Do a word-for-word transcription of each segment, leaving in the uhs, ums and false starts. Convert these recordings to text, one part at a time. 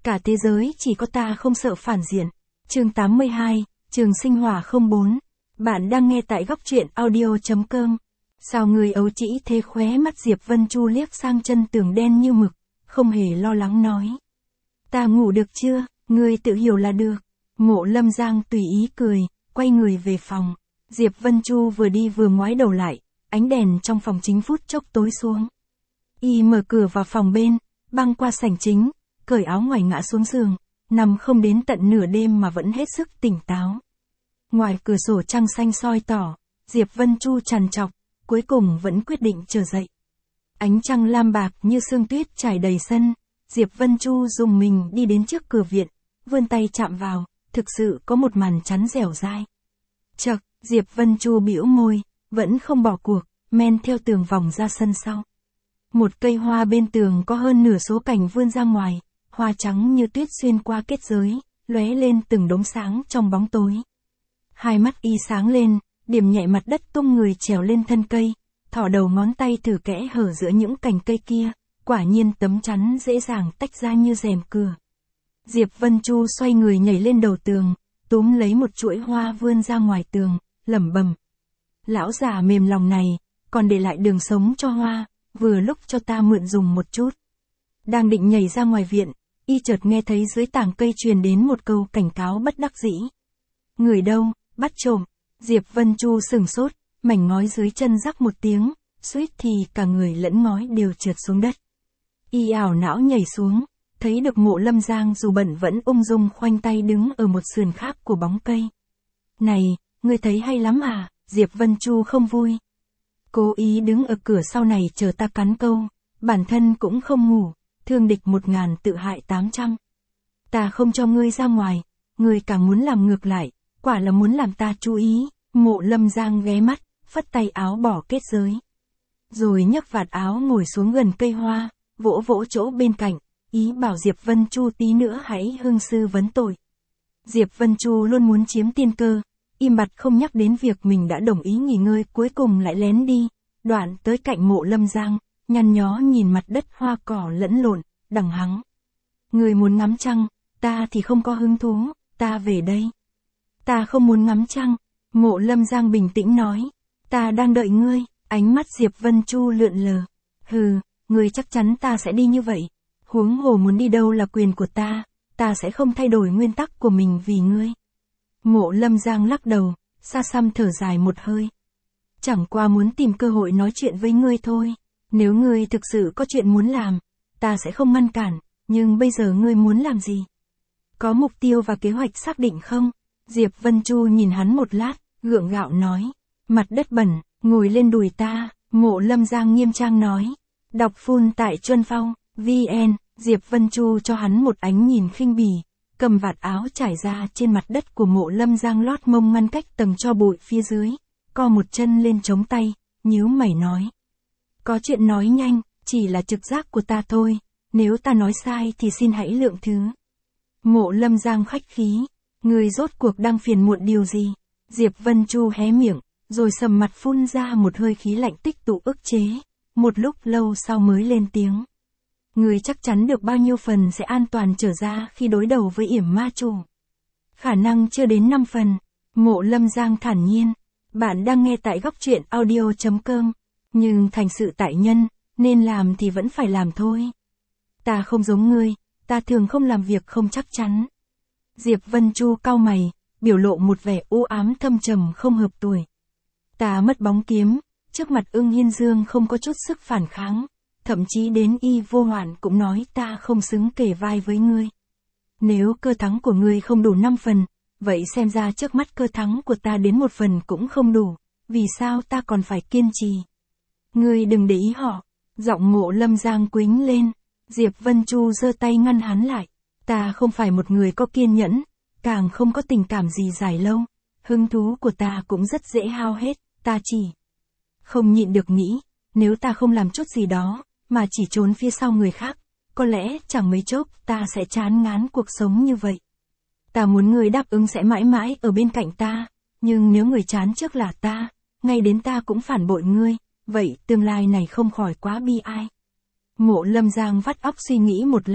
Cả thế giới chỉ có ta không sợ phản diện. Chương tám mươi hai, Trường Sinh Hỏa không bốn. Bạn đang nghe tại góc truyện audio.com. Sao người ấu trĩ thế? Khóe mắt Diệp Vân Chu liếc sang chân tường đen như mực, không hề lo lắng nói. Ta ngủ được chưa, ngươi tự hiểu là được. Mộ Lâm Giang tùy ý cười, quay người về phòng. Diệp Vân Chu vừa đi vừa ngoái đầu lại, ánh đèn trong phòng chính phút chốc tối xuống. Y mở cửa vào phòng bên, băng qua sảnh chính, cởi áo ngoài ngã xuống giường, nằm không đến tận nửa đêm mà vẫn hết sức tỉnh táo. Ngoài cửa sổ trăng xanh soi tỏ, Diệp Vân Chu trằn trọc, cuối cùng vẫn quyết định trở dậy. Ánh trăng lam bạc như sương tuyết trải đầy sân, Diệp Vân Chu dùng mình đi đến trước cửa viện, vươn tay chạm vào, thực sự có một màn chắn dẻo dai. Chậc, Diệp Vân Chu bĩu môi, vẫn không bỏ cuộc, men theo tường vòng ra sân sau. Một cây hoa bên tường có hơn nửa số cành vươn ra ngoài, hoa trắng như tuyết xuyên qua kết giới, lóe lên từng đốm sáng trong bóng tối. Hai mắt y sáng lên, điểm nhẹ mặt đất tung người trèo lên thân cây, thỏ đầu ngón tay thử kẽ hở giữa những cành cây kia, quả nhiên tấm chắn dễ dàng tách ra như rèm cửa. Diệp Vân Chu xoay người nhảy lên đầu tường, túm lấy một chuỗi hoa vươn ra ngoài tường, lẩm bẩm. Lão già mềm lòng này, còn để lại đường sống cho hoa, vừa lúc cho ta mượn dùng một chút. Đang định nhảy ra ngoài viện, y chợt nghe thấy dưới tảng cây truyền đến một câu cảnh cáo bất đắc dĩ. Người đâu, bắt trộm. Diệp Vân Chu sửng sốt, mảnh ngói dưới chân rắc một tiếng, suýt thì cả người lẫn ngói đều trượt xuống đất. Y ảo não nhảy xuống, thấy được Mộ Lâm Giang dù bận vẫn ung dung khoanh tay đứng ở một sườn khác của bóng cây. Này, ngươi thấy hay lắm à? Diệp Vân Chu không vui. Cố ý đứng ở cửa sau này chờ ta cắn câu, bản thân cũng không ngủ, thương địch một ngàn tự hại tám trăm. Ta không cho ngươi ra ngoài, ngươi càng muốn làm ngược lại, quả là muốn làm ta chú ý. Mộ Lâm Giang ghé mắt, phất tay áo bỏ kết giới. Rồi nhấc vạt áo ngồi xuống gần cây hoa, vỗ vỗ chỗ bên cạnh, ý bảo Diệp Vân Chu tí nữa hãy hương sư vấn tội. Diệp Vân Chu luôn muốn chiếm tiên cơ, im bặt không nhắc đến việc mình đã đồng ý nghỉ ngơi, cuối cùng lại lén đi, đoạn tới cạnh Mộ Lâm Giang, nhăn nhó nhìn mặt đất hoa cỏ lẫn lộn, đằng hắng. Người muốn ngắm trăng, ta thì không có hứng thú, ta về đây. Ta không muốn ngắm trăng. Mộ Lâm Giang bình tĩnh nói, ta đang đợi ngươi. Ánh mắt Diệp Vân Chu lượn lờ. Hừ, ngươi chắc chắn ta sẽ đi như vậy. Huống hồ muốn đi đâu là quyền của ta, ta sẽ không thay đổi nguyên tắc của mình vì ngươi. Mộ Lâm Giang lắc đầu, xa xăm thở dài một hơi. Chẳng qua muốn tìm cơ hội nói chuyện với ngươi thôi. Nếu ngươi thực sự có chuyện muốn làm, ta sẽ không ngăn cản, nhưng bây giờ ngươi muốn làm gì? Có mục tiêu và kế hoạch xác định không? Diệp Vân Chu nhìn hắn một lát, gượng gạo nói. Mặt đất bẩn, ngồi lên đùi ta. Mộ Lâm Giang nghiêm trang nói. Đọc full tại Chuân Phong, vn. Diệp Vân Chu cho hắn một ánh nhìn khinh bỉ, cầm vạt áo trải ra trên mặt đất của Mộ Lâm Giang lót mông ngăn cách tầng tro bụi phía dưới, co một chân lên chống tay, nhíu mày nói. Có chuyện nói nhanh, chỉ là trực giác của ta thôi, nếu ta nói sai thì xin hãy lượng thứ. Mộ Lâm Giang khách khí. Người rốt cuộc đang phiền muộn điều gì? Diệp Vân Chu hé miệng, rồi sầm mặt phun ra một hơi khí lạnh tích tụ ức chế, một lúc lâu sau mới lên tiếng. Người chắc chắn được bao nhiêu phần sẽ an toàn trở ra khi đối đầu với yểm ma chủ? Khả năng chưa đến năm phần. Mộ Lâm Giang thản nhiên. Bạn đang nghe tại góc truyện audio.com. Nhưng thành sự tại nhân, nên làm thì vẫn phải làm thôi. Ta không giống ngươi, ta thường không làm việc không chắc chắn. Diệp Vân Chu cau mày, biểu lộ một vẻ u ám thâm trầm không hợp tuổi. Ta mất bóng kiếm, trước mặt Ưng Hiên Dương không có chút sức phản kháng, thậm chí đến Y Vô Hoạn cũng nói ta không xứng kể vai với ngươi. Nếu cơ thắng của ngươi không đủ năm phần, vậy xem ra trước mắt cơ thắng của ta đến một phần cũng không đủ, vì sao ta còn phải kiên trì? Ngươi đừng để ý họ. Giọng Mộ Lâm Giang quĩnh lên. Diệp Vân Chu giơ tay ngăn hắn lại. Ta không phải một người có kiên nhẫn, càng không có tình cảm gì dài lâu. Hứng thú của ta cũng rất dễ hao hết, ta chỉ không nhịn được nghĩ, nếu ta không làm chút gì đó, mà chỉ trốn phía sau người khác, có lẽ chẳng mấy chốc ta sẽ chán ngán cuộc sống như vậy. Ta muốn người đáp ứng sẽ mãi mãi ở bên cạnh ta, nhưng nếu người chán trước là ta, ngay đến ta cũng phản bội ngươi, vậy tương lai này không khỏi quá bi ai. Mộ Lâm Giang vắt óc suy nghĩ một lát,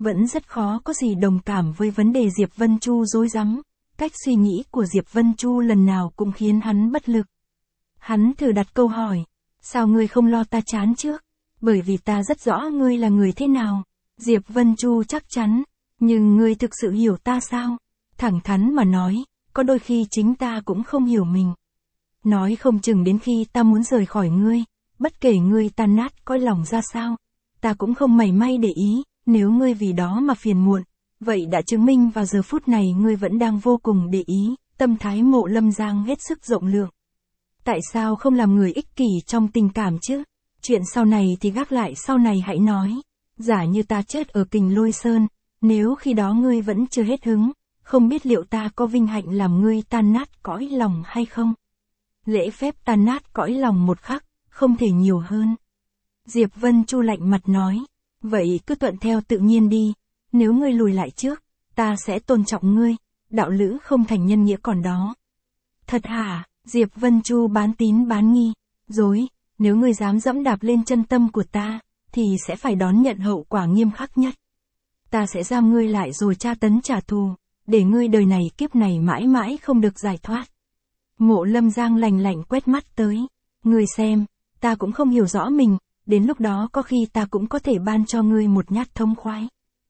vẫn rất khó có gì đồng cảm với vấn đề Diệp Vân Chu rối rắm. Cách suy nghĩ của Diệp Vân Chu lần nào cũng khiến hắn bất lực. Hắn thử đặt câu hỏi, sao ngươi không lo ta chán trước? Bởi vì ta rất rõ ngươi là người thế nào. Diệp Vân Chu chắc chắn, nhưng ngươi thực sự hiểu ta sao? Thẳng thắn mà nói, có đôi khi chính ta cũng không hiểu mình. Nói không chừng đến khi ta muốn rời khỏi ngươi, bất kể ngươi tan nát cõi lòng ra sao, ta cũng không mảy may để ý, nếu ngươi vì đó mà phiền muộn, vậy đã chứng minh vào giờ phút này ngươi vẫn đang vô cùng để ý. Tâm thái Mộ Lâm Giang hết sức rộng lượng. Tại sao không làm người ích kỷ trong tình cảm chứ? Chuyện sau này thì gác lại sau này hãy nói. Giả như ta chết ở Kình Lôi Sơn, nếu khi đó ngươi vẫn chưa hết hứng, không biết liệu ta có vinh hạnh làm ngươi tan nát cõi lòng hay không? Lễ phép tan nát cõi lòng một khắc, không thể nhiều hơn. Diệp Vân Chu lạnh mặt nói, vậy cứ thuận theo tự nhiên đi, nếu ngươi lùi lại trước, ta sẽ tôn trọng ngươi, đạo lữ không thành nhân nghĩa còn đó. Thật hả? Diệp Vân Chu bán tín bán nghi, dối, nếu ngươi dám dẫm đạp lên chân tâm của ta, thì sẽ phải đón nhận hậu quả nghiêm khắc nhất. Ta sẽ giam ngươi lại rồi tra tấn trả thù, để ngươi đời này kiếp này mãi mãi không được giải thoát. Mộ Lâm Giang lạnh lạnh quét mắt tới, ngươi xem, ta cũng không hiểu rõ mình, đến lúc đó có khi ta cũng có thể ban cho ngươi một nhát thông khoái.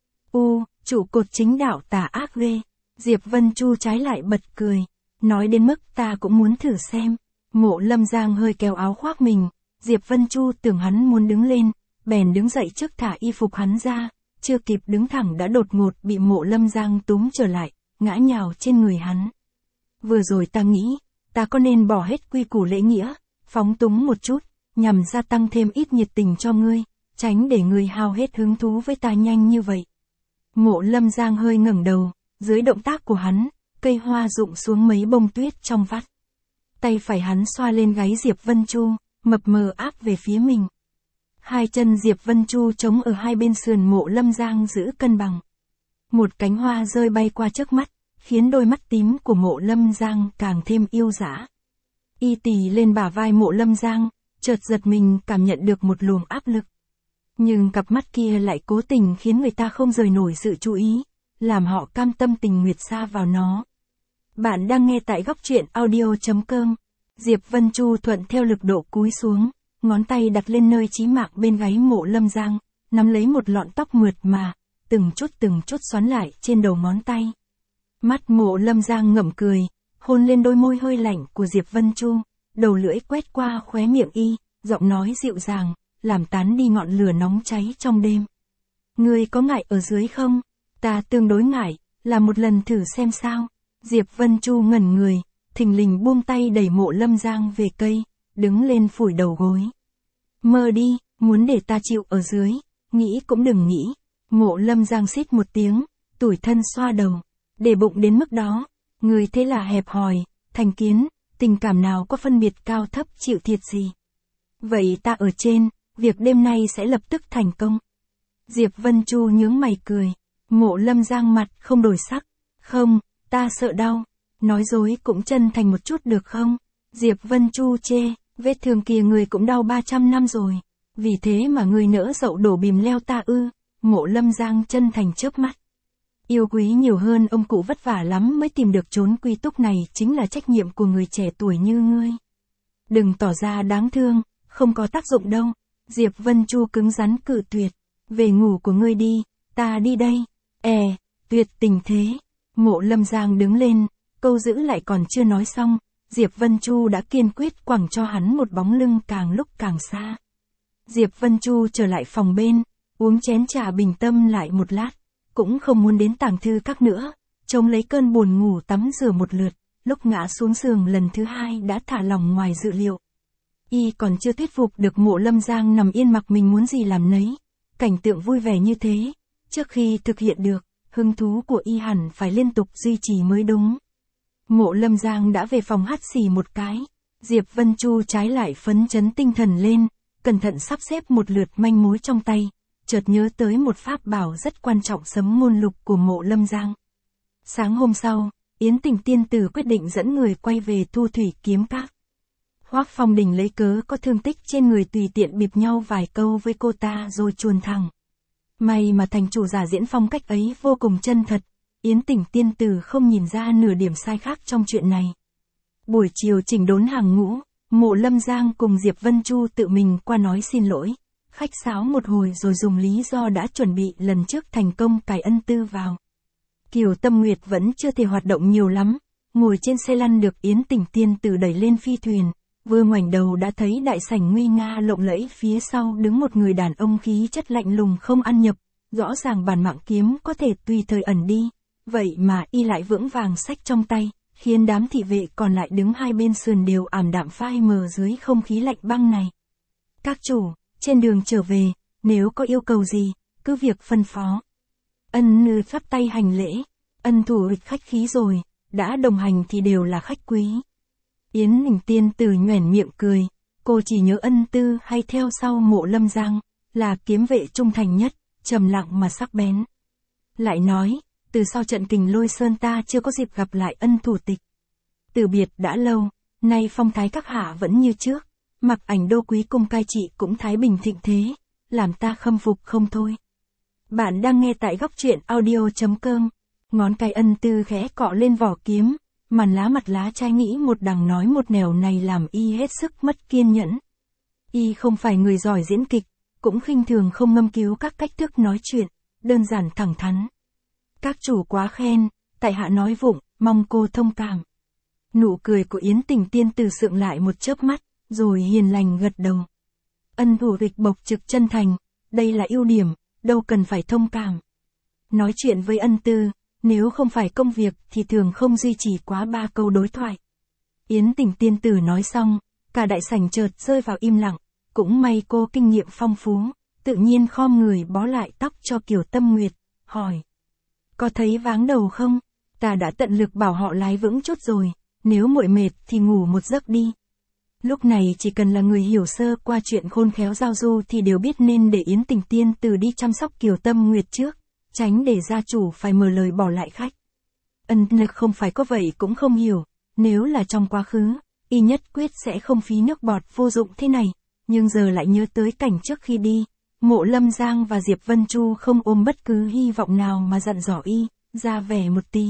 U, trụ cột chính đạo tà ác ghê. Diệp Vân Chu trái lại bật cười, nói đến mức ta cũng muốn thử xem. Mộ Lâm Giang hơi kéo áo khoác mình, Diệp Vân Chu tưởng hắn muốn đứng lên, bèn đứng dậy trước thả y phục hắn ra, chưa kịp đứng thẳng đã đột ngột bị Mộ Lâm Giang túm trở lại, ngã nhào trên người hắn. Vừa rồi ta nghĩ, ta có nên bỏ hết quy củ lễ nghĩa, phóng túng một chút, nhằm gia tăng thêm ít nhiệt tình cho ngươi, tránh để ngươi hao hết hứng thú với ta nhanh như vậy. Mộ Lâm Giang hơi ngẩng đầu, dưới động tác của hắn, cây hoa rụng xuống mấy bông tuyết trong vắt. Tay phải hắn xoa lên gáy Diệp Vân Chu, mập mờ áp về phía mình. Hai chân Diệp Vân Chu chống ở hai bên sườn Mộ Lâm Giang giữ cân bằng. Một cánh hoa rơi bay qua trước mắt, khiến đôi mắt tím của Mộ Lâm Giang càng thêm yêu dã. Y tì lên bả vai Mộ Lâm Giang, chợt giật mình cảm nhận được một luồng áp lực. Nhưng cặp mắt kia lại cố tình khiến người ta không rời nổi sự chú ý, làm họ cam tâm tình nguyện sa vào nó. Bạn đang nghe tại góc truyện audio chấm com. Diệp Vân Chu thuận theo lực độ cúi xuống, ngón tay đặt lên nơi chí mạng bên gáy Mộ Lâm Giang, nắm lấy một lọn tóc mượt mà, từng chút từng chút xoắn lại trên đầu ngón tay. Mắt Mộ Lâm Giang ngậm cười, hôn lên đôi môi hơi lạnh của Diệp Vân Chu, đầu lưỡi quét qua khóe miệng y, giọng nói dịu dàng, làm tán đi ngọn lửa nóng cháy trong đêm. Ngươi có ngại ở dưới không? Ta tương đối ngại, làm một lần thử xem sao. Diệp Vân Chu ngẩn người, thình lình buông tay đẩy Mộ Lâm Giang về cây, đứng lên phủi đầu gối. Mơ đi, muốn để ta chịu ở dưới, nghĩ cũng đừng nghĩ. Mộ Lâm Giang xít một tiếng, tủi thân xoa đầu, để bụng đến mức đó, người thế là hẹp hòi, thành kiến, tình cảm nào có phân biệt cao thấp chịu thiệt gì. Vậy ta ở trên, việc đêm nay sẽ lập tức thành công. Diệp Vân Chu nhướng mày cười, Mộ Lâm Giang mặt không đổi sắc, không, ta sợ đau, nói dối cũng chân thành một chút được không? Diệp Vân Chu chê, vết thương kia người cũng đau ba trăm năm rồi, vì thế mà người nỡ dậu đổ bìm leo ta ư? Mộ Lâm Giang chân thành chớp mắt. Yêu quý nhiều hơn ông cụ vất vả lắm mới tìm được chốn quy túc này chính là trách nhiệm của người trẻ tuổi như ngươi. Đừng tỏ ra đáng thương, không có tác dụng đâu. Diệp Vân Chu cứng rắn cự tuyệt. Về ngủ của ngươi đi, ta đi đây. È, e, tuyệt tình thế. Mộ Lâm Giang đứng lên, câu giữ lại còn chưa nói xong, Diệp Vân Chu đã kiên quyết quẳng cho hắn một bóng lưng càng lúc càng xa. Diệp Vân Chu trở lại phòng bên, uống chén trà bình tâm lại một lát, cũng không muốn đến tàng thư các nữa, chống lấy cơn buồn ngủ tắm rửa một lượt, lúc ngã xuống giường lần thứ hai đã thả lỏng ngoài dự liệu. Y còn chưa thuyết phục được Mộ Lâm Giang nằm yên mặc mình muốn gì làm nấy, cảnh tượng vui vẻ như thế, trước khi thực hiện được, hứng thú của Y hẳn phải liên tục duy trì mới đúng. Mộ Lâm Giang đã về phòng hắt xì một cái, Diệp Vân Chu trái lại phấn chấn tinh thần lên, cẩn thận sắp xếp một lượt manh mối trong tay, chợt nhớ tới một pháp bảo rất quan trọng sấm ngôn lục của Mộ Lâm Giang. Sáng hôm sau, Yến Tình tiên tử quyết định dẫn người quay về Thu Thủy Kiếm Các. Hoắc Phong Đình lấy cớ có thương tích trên người tùy tiện bịp nhau vài câu với cô ta rồi chuồn thẳng. May mà thành chủ giả diễn phong cách ấy vô cùng chân thật, Yến Tỉnh tiên tử không nhìn ra nửa điểm sai khác trong chuyện này. Buổi chiều chỉnh đốn hàng ngũ, Mộ Lâm Giang cùng Diệp Vân Chu tự mình qua nói xin lỗi, khách sáo một hồi rồi dùng lý do đã chuẩn bị lần trước thành công cài ân tư vào. Kiều Tâm Nguyệt vẫn chưa thể hoạt động nhiều lắm, ngồi trên xe lăn được Yến Tỉnh tiên tử đẩy lên phi thuyền, vừa ngoảnh đầu đã thấy đại sảnh nguy nga lộng lẫy, phía sau đứng một người đàn ông khí chất lạnh lùng không ăn nhập, rõ ràng bản mạng kiếm có thể tùy thời ẩn đi, vậy mà y lại vững vàng xách trong tay, khiến đám thị vệ còn lại đứng hai bên sườn đều ảm đạm phai mờ dưới không khí lạnh băng này. Các chủ, trên đường trở về, nếu có yêu cầu gì, cứ việc phân phó. Ân Nư phất tay hành lễ, ân thủ ịch khách khí rồi, đã đồng hành thì đều là khách quý. Yến Ninh tiên tử nhoẻn miệng cười, cô chỉ nhớ ân tư hay theo sau Mộ Lâm Giang, là kiếm vệ trung thành nhất, trầm lặng mà sắc bén. Lại nói, từ sau trận Kình Lôi Sơn ta chưa có dịp gặp lại ân thủ tịch. Từ biệt đã lâu, nay phong thái các hạ vẫn như trước, Mặc Ảnh đô quý cung cai trị cũng thái bình thịnh thế, làm ta khâm phục không thôi. Bạn đang nghe tại góc truyện audio chấm com, ngón tay ân tư khẽ cọ lên vỏ kiếm, màn lá mặt lá trai nghĩ một đằng nói một nẻo này làm y hết sức mất kiên nhẫn. Y không phải người giỏi diễn kịch, cũng khinh thường không ngâm cứu các cách thức nói chuyện, đơn giản thẳng thắn. Các chủ quá khen, tại hạ nói vụng, mong cô thông cảm. Nụ cười của Yến Tỉnh tiên tử sượng lại một chớp mắt, rồi hiền lành gật đầu. Ân thủ tịch bộc trực chân thành, đây là ưu điểm, đâu cần phải thông cảm. Nói chuyện với ân tư, nếu không phải công việc thì thường không duy trì quá ba câu đối thoại. Yến Tỉnh tiên tử nói xong, cả đại sảnh chợt rơi vào im lặng, cũng may cô kinh nghiệm phong phú, tự nhiên khom người bó lại tóc cho Kiều Tâm Nguyệt, hỏi. Có thấy váng đầu không? Ta đã tận lực bảo họ lái vững chút rồi, nếu muội mệt thì ngủ một giấc đi. Lúc này chỉ cần là người hiểu sơ qua chuyện khôn khéo giao du thì đều biết nên để Yến Tỉnh tiên tử đi chăm sóc Kiều Tâm Nguyệt trước, tránh để gia chủ phải mở lời bỏ lại khách. Ân lực không phải có vậy cũng không hiểu, nếu là trong quá khứ, y nhất quyết sẽ không phí nước bọt vô dụng thế này, nhưng giờ lại nhớ tới cảnh trước khi đi, Mộ Lâm Giang và Diệp Vân Chu không ôm bất cứ hy vọng nào mà dặn dò y, ra vẻ một tí.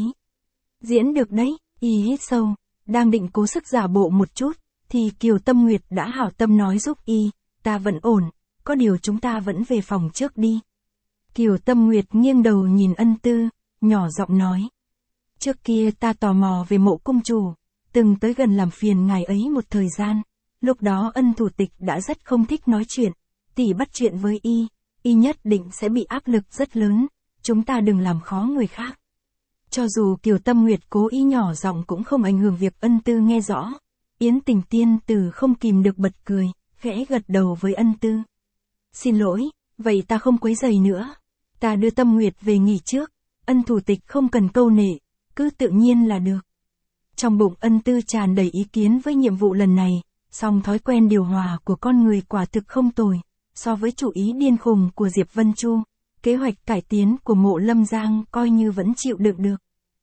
Diễn được đấy, y hít sâu, đang định cố sức giả bộ một chút, thì Kiều Tâm Nguyệt đã hảo tâm nói giúp y, ta vẫn ổn, có điều chúng ta vẫn về phòng trước đi. Kiều Tâm Nguyệt nghiêng đầu nhìn ân tư, nhỏ giọng nói. Trước kia ta tò mò về Mộ cung chủ, từng tới gần làm phiền ngài ấy một thời gian, lúc đó ân thủ tịch đã rất không thích nói chuyện, tỷ bắt chuyện với y, y nhất định sẽ bị áp lực rất lớn, chúng ta đừng làm khó người khác. Cho dù Kiều Tâm Nguyệt cố ý nhỏ giọng cũng không ảnh hưởng việc ân tư nghe rõ. Yến Tỉnh tiên tử không kìm được bật cười, khẽ gật đầu với ân tư. Xin lỗi, vậy ta không quấy rầy nữa. Ta đưa Tâm Nguyệt về nghỉ trước, ân thủ tịch không cần câu nệ, cứ tự nhiên là được. Trong bụng ân tư tràn đầy ý kiến với nhiệm vụ lần này, song thói quen điều hòa của con người quả thực không tồi, so với chủ ý điên khùng của Diệp Vân Chu, kế hoạch cải tiến của Mộ Lâm Giang coi như vẫn chịu đựng được.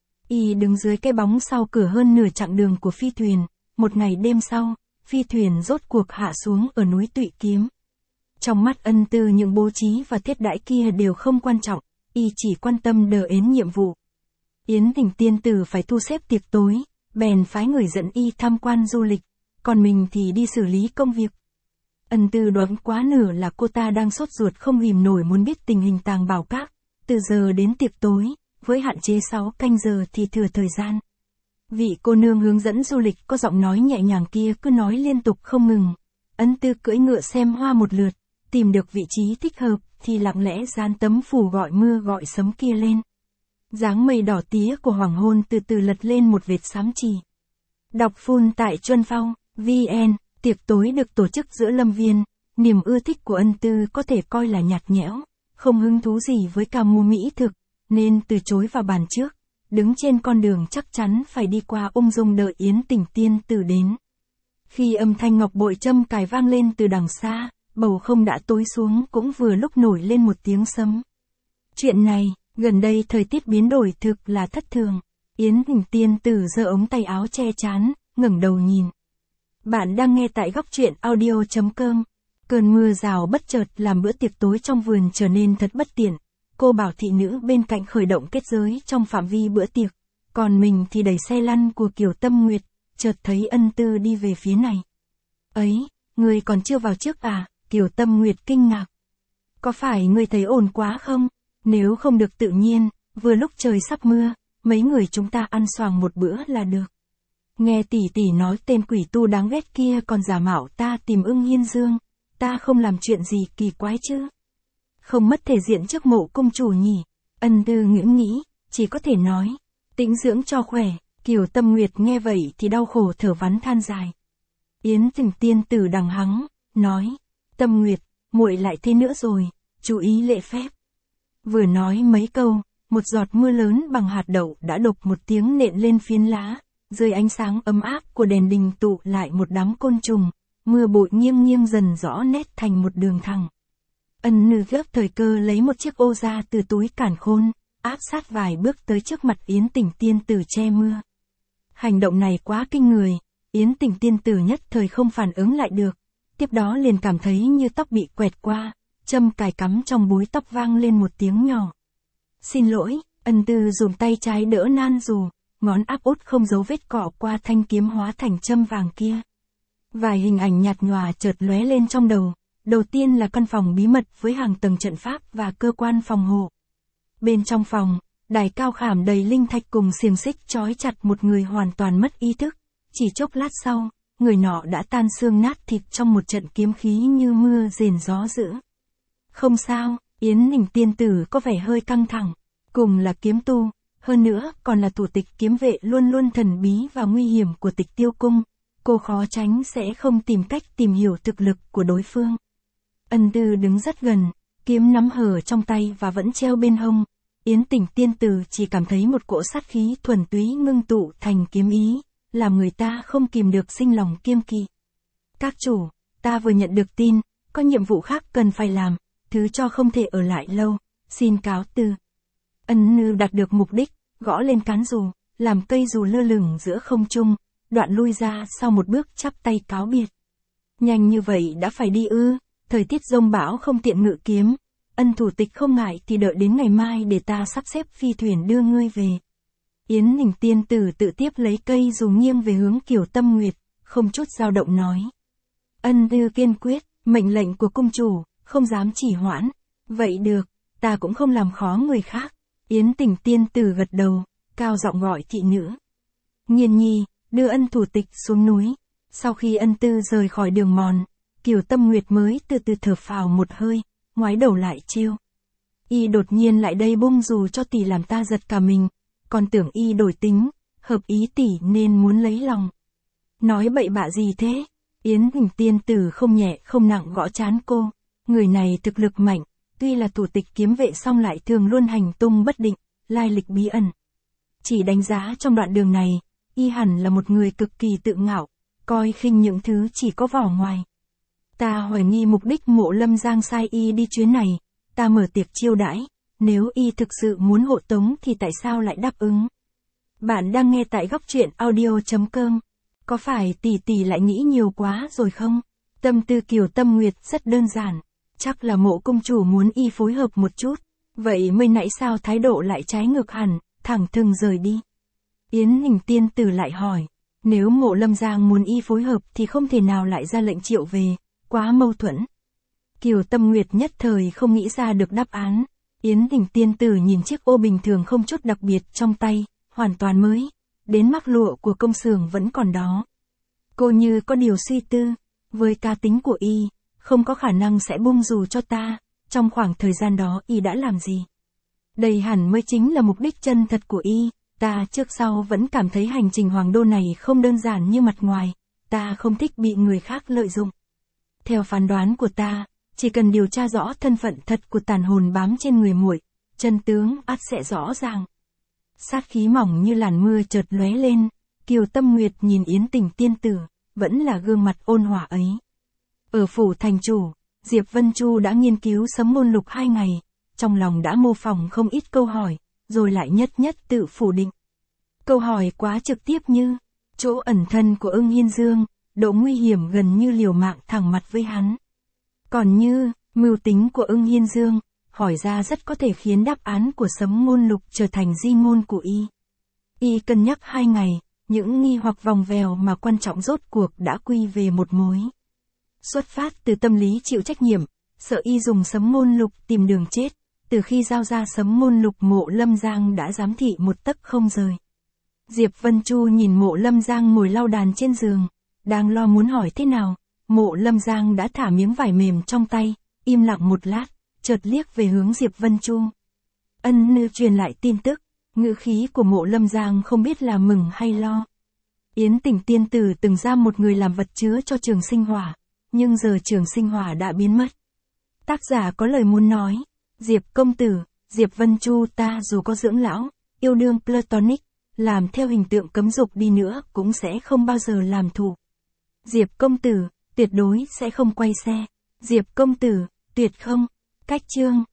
Y đứng dưới cái bóng sau cửa hơn nửa chặng đường của phi thuyền, một ngày đêm sau, phi thuyền rốt cuộc hạ xuống ở núi Tụy Kiếm. Trong mắt ân tư những bố trí và thiết đãi kia đều không quan trọng, y chỉ quan tâm đờ ến nhiệm vụ. Yến Tỉnh tiên tử phải thu xếp tiệc tối, bèn phái người dẫn y tham quan du lịch, còn mình thì đi xử lý công việc. Ân tư đoán quá nửa là cô ta đang sốt ruột không ghìm nổi muốn biết tình hình Tàng Bảo Các, từ giờ đến tiệc tối, với hạn chế sáu canh giờ thì thừa thời gian. Vị cô nương hướng dẫn du lịch có giọng nói nhẹ nhàng kia cứ nói liên tục không ngừng. Ân tư cưỡi ngựa xem hoa một lượt, tìm được vị trí thích hợp thì lặng lẽ dán tấm phù gọi mưa gọi sấm kia lên. Dáng mây đỏ tía của hoàng hôn từ từ lật lên một vệt xám chì. Đọc full tại Chuân Phong, vê en, tiệc tối được tổ chức giữa lâm viên, niềm ưa thích của ân tư có thể coi là nhạt nhẽo, không hứng thú gì với ca múa mỹ thực, nên từ chối vào bàn trước, đứng trên con đường chắc chắn phải đi qua ung dung đợi Yến Tỉnh tiên tử đến. Khi âm thanh ngọc bội châm cài vang lên từ đằng xa, bầu không đã tối xuống cũng vừa lúc nổi lên một tiếng sấm. Chuyện này, gần đây thời tiết biến đổi thực là thất thường. Yến Tỉnh tiên tử giơ ống tay áo che chán, ngẩng đầu nhìn. Bạn đang nghe tại góc truyện audio chấm com. Cơn mưa rào bất chợt làm bữa tiệc tối trong vườn trở nên thật bất tiện. Cô bảo thị nữ bên cạnh khởi động kết giới trong phạm vi bữa tiệc, còn mình thì đẩy xe lăn của Kiều Tâm Nguyệt, chợt thấy Ân Tư đi về phía này. Ấy, người còn chưa vào trước à? Kiều Tâm Nguyệt kinh ngạc. Có phải người thấy ồn quá không? Nếu không được tự nhiên, vừa lúc trời sắp mưa, mấy người chúng ta ăn xoàng một bữa là được. Nghe tỷ tỷ nói tên quỷ tu đáng ghét kia còn giả mạo ta tìm Ưng Hiên Dương, ta không làm chuyện gì kỳ quái chứ? Không mất thể diện trước Mộ cung chủ nhỉ? Ân Tư ngẫm nghĩ, chỉ có thể nói, tĩnh dưỡng cho khỏe. Kiều Tâm Nguyệt nghe vậy thì đau khổ thở vắn than dài. Yến Tình tiên tử đằng hắng, nói, Tâm Nguyệt, muội lại thế nữa rồi, chú ý lễ phép. Vừa nói mấy câu, một giọt mưa lớn bằng hạt đậu đã độc một tiếng nện lên phiến lá, dưới ánh sáng ấm áp của đèn đình tụ lại một đám côn trùng, mưa bụi nghiêng nghiêng dần rõ nét thành một đường thẳng. Ân Nư gấp thời cơ lấy một chiếc ô ra từ túi cản khôn, áp sát vài bước tới trước mặt Yến Tình tiên tử che mưa. Hành động này quá kinh người, Yến Tình tiên tử nhất thời không phản ứng lại được, tiếp đó liền cảm thấy như tóc bị quẹt qua, châm cài cắm trong búi tóc vang lên một tiếng nhỏ. Xin lỗi, Ân Tư dùng tay trái đỡ nan dù, ngón áp út không giấu vết cọ qua thanh kiếm hóa thành châm vàng kia. Vài hình ảnh nhạt nhòa chợt lóe lên trong đầu, đầu tiên là căn phòng bí mật với hàng tầng trận pháp và cơ quan phòng hộ. Bên trong phòng, đài cao khảm đầy linh thạch cùng xiềng xích trói chặt một người hoàn toàn mất ý thức, chỉ chốc lát sau, người nọ đã tan xương nát thịt trong một trận kiếm khí như mưa rền gió dữ. Không sao, Yến Ninh tiên tử có vẻ hơi căng thẳng, cùng là kiếm tu, hơn nữa còn là thủ tịch kiếm vệ luôn luôn thần bí và nguy hiểm của Tịch Tiêu cung, cô khó tránh sẽ không tìm cách tìm hiểu thực lực của đối phương. Ân Tư đứng rất gần, kiếm nắm hở trong tay và vẫn treo bên hông. Yến Tình tiên tử chỉ cảm thấy một cỗ sát khí thuần túy ngưng tụ thành kiếm ý, làm người ta không kìm được sinh lòng kiêng kỵ. Các chủ, ta vừa nhận được tin, có nhiệm vụ khác cần phải làm, thứ cho không thể ở lại lâu, xin cáo từ. Ân Nư đạt được mục đích, gõ lên cán dù, làm cây dù lơ lửng giữa không trung, đoạn lui ra sau một bước chắp tay cáo biệt. Nhanh như vậy đã phải đi ư? Thời tiết giông bão không tiện ngự kiếm. Ân thủ tịch không ngại thì đợi đến ngày mai để ta sắp xếp phi thuyền đưa ngươi về. Yến Ninh tiên tử tự tiếp lấy cây dù nghiêng về hướng Kiều Tâm Nguyệt, không chút dao động nói. Ân Tư kiên quyết, mệnh lệnh của cung chủ, không dám chỉ hoãn. Vậy được, ta cũng không làm khó người khác. Yến Tình tiên tử gật đầu, cao giọng gọi thị nữ. Nghiên nhi, đưa Ân thủ tịch xuống núi. Sau khi Ân Tư rời khỏi đường mòn, Kiều Tâm Nguyệt mới từ từ thở phào một hơi, ngoái đầu lại trêu. Y đột nhiên lại đây bung dù cho tỷ làm ta giật cả mình, còn tưởng y đổi tính, hợp ý tỷ nên muốn lấy lòng. Nói bậy bạ gì thế? Yến Tình tiên tử không nhẹ không nặng gõ trán cô, người này thực lực mạnh, tuy là thủ tịch kiếm vệ song lại thường luôn hành tung bất định, lai lịch bí ẩn. Chỉ đánh giá trong đoạn đường này, y hẳn là một người cực kỳ tự ngạo, coi khinh những thứ chỉ có vỏ ngoài. Ta hoài nghi mục đích Mộ Lâm Giang sai y đi chuyến này, ta mở tiệc chiêu đãi, nếu y thực sự muốn hộ tống thì tại sao lại đáp ứng? Bạn đang nghe tại góc truyện audio chấm com. Có phải tỷ tỷ lại nghĩ nhiều quá rồi không? Tâm tư Kiều Tâm Nguyệt rất đơn giản, chắc là Mộ cung chủ muốn y phối hợp một chút, vậy mới nãy sao thái độ lại trái ngược hẳn, thẳng thừng rời đi. Yến Ninh tiên tử lại hỏi, nếu Mộ Lâm Giang muốn y phối hợp thì không thể nào lại ra lệnh triệu về, quá mâu thuẫn. Kiều Tâm Nguyệt nhất thời không nghĩ ra được đáp án. Yến Ninh tiên tử nhìn chiếc ô bình thường không chút đặc biệt trong tay, hoàn toàn mới, đến mắc lụa của công xưởng vẫn còn đó. Cô như có điều suy tư, với cá tính của y, không có khả năng sẽ buông dù cho ta, trong khoảng thời gian đó y đã làm gì. Đây hẳn mới chính là mục đích chân thật của y, ta trước sau vẫn cảm thấy hành trình hoàng đô này không đơn giản như mặt ngoài, ta không thích bị người khác lợi dụng. Theo phán đoán của ta, chỉ cần điều tra rõ thân phận thật của tàn hồn bám trên người muội, chân tướng ắt sẽ rõ ràng. Sát khí mỏng như làn mưa chợt lóe lên, Kiều Tâm Nguyệt nhìn Yến Tình tiên tử, vẫn là gương mặt ôn hòa ấy. Ở phủ thành chủ, Diệp Vân Chu đã nghiên cứu sấm môn lục hai ngày, trong lòng đã mô phỏng không ít câu hỏi, rồi lại nhất nhất tự phủ định. Câu hỏi quá trực tiếp như, chỗ ẩn thân của Ưng Hiên Dương, độ nguy hiểm gần như liều mạng thẳng mặt với hắn. Còn như, mưu tính của Ưng Hiên Dương, hỏi ra rất có thể khiến đáp án của Sấm Ngôn Lục trở thành di ngôn của y. Y cân nhắc hai ngày, những nghi hoặc vòng vèo mà quan trọng rốt cuộc đã quy về một mối. Xuất phát từ tâm lý chịu trách nhiệm, sợ y dùng Sấm Ngôn Lục tìm đường chết, từ khi giao ra Sấm Ngôn Lục Mộ Lâm Giang đã giám thị một tấc không rời. Diệp Vân Chu nhìn Mộ Lâm Giang ngồi lau đàn trên giường, đang lo muốn hỏi thế nào, Mộ Lâm Giang đã thả miếng vải mềm trong tay, im lặng một lát, chợt liếc về hướng Diệp Vân Chu. Ân Nư truyền lại tin tức, ngữ khí của Mộ Lâm Giang không biết là mừng hay lo. Yến Tỉnh tiên tử từng ra một người làm vật chứa cho Trường Sinh Hỏa, nhưng giờ Trường Sinh Hỏa đã biến mất. Tác giả có lời muốn nói, Diệp công tử, Diệp Vân Chu ta dù có dưỡng lão, yêu đương platonic, làm theo hình tượng cấm dục đi nữa cũng sẽ không bao giờ làm thù. Diệp công tử, tuyệt đối sẽ không quay xe. Diệp công tử, tuyệt không. Cách chương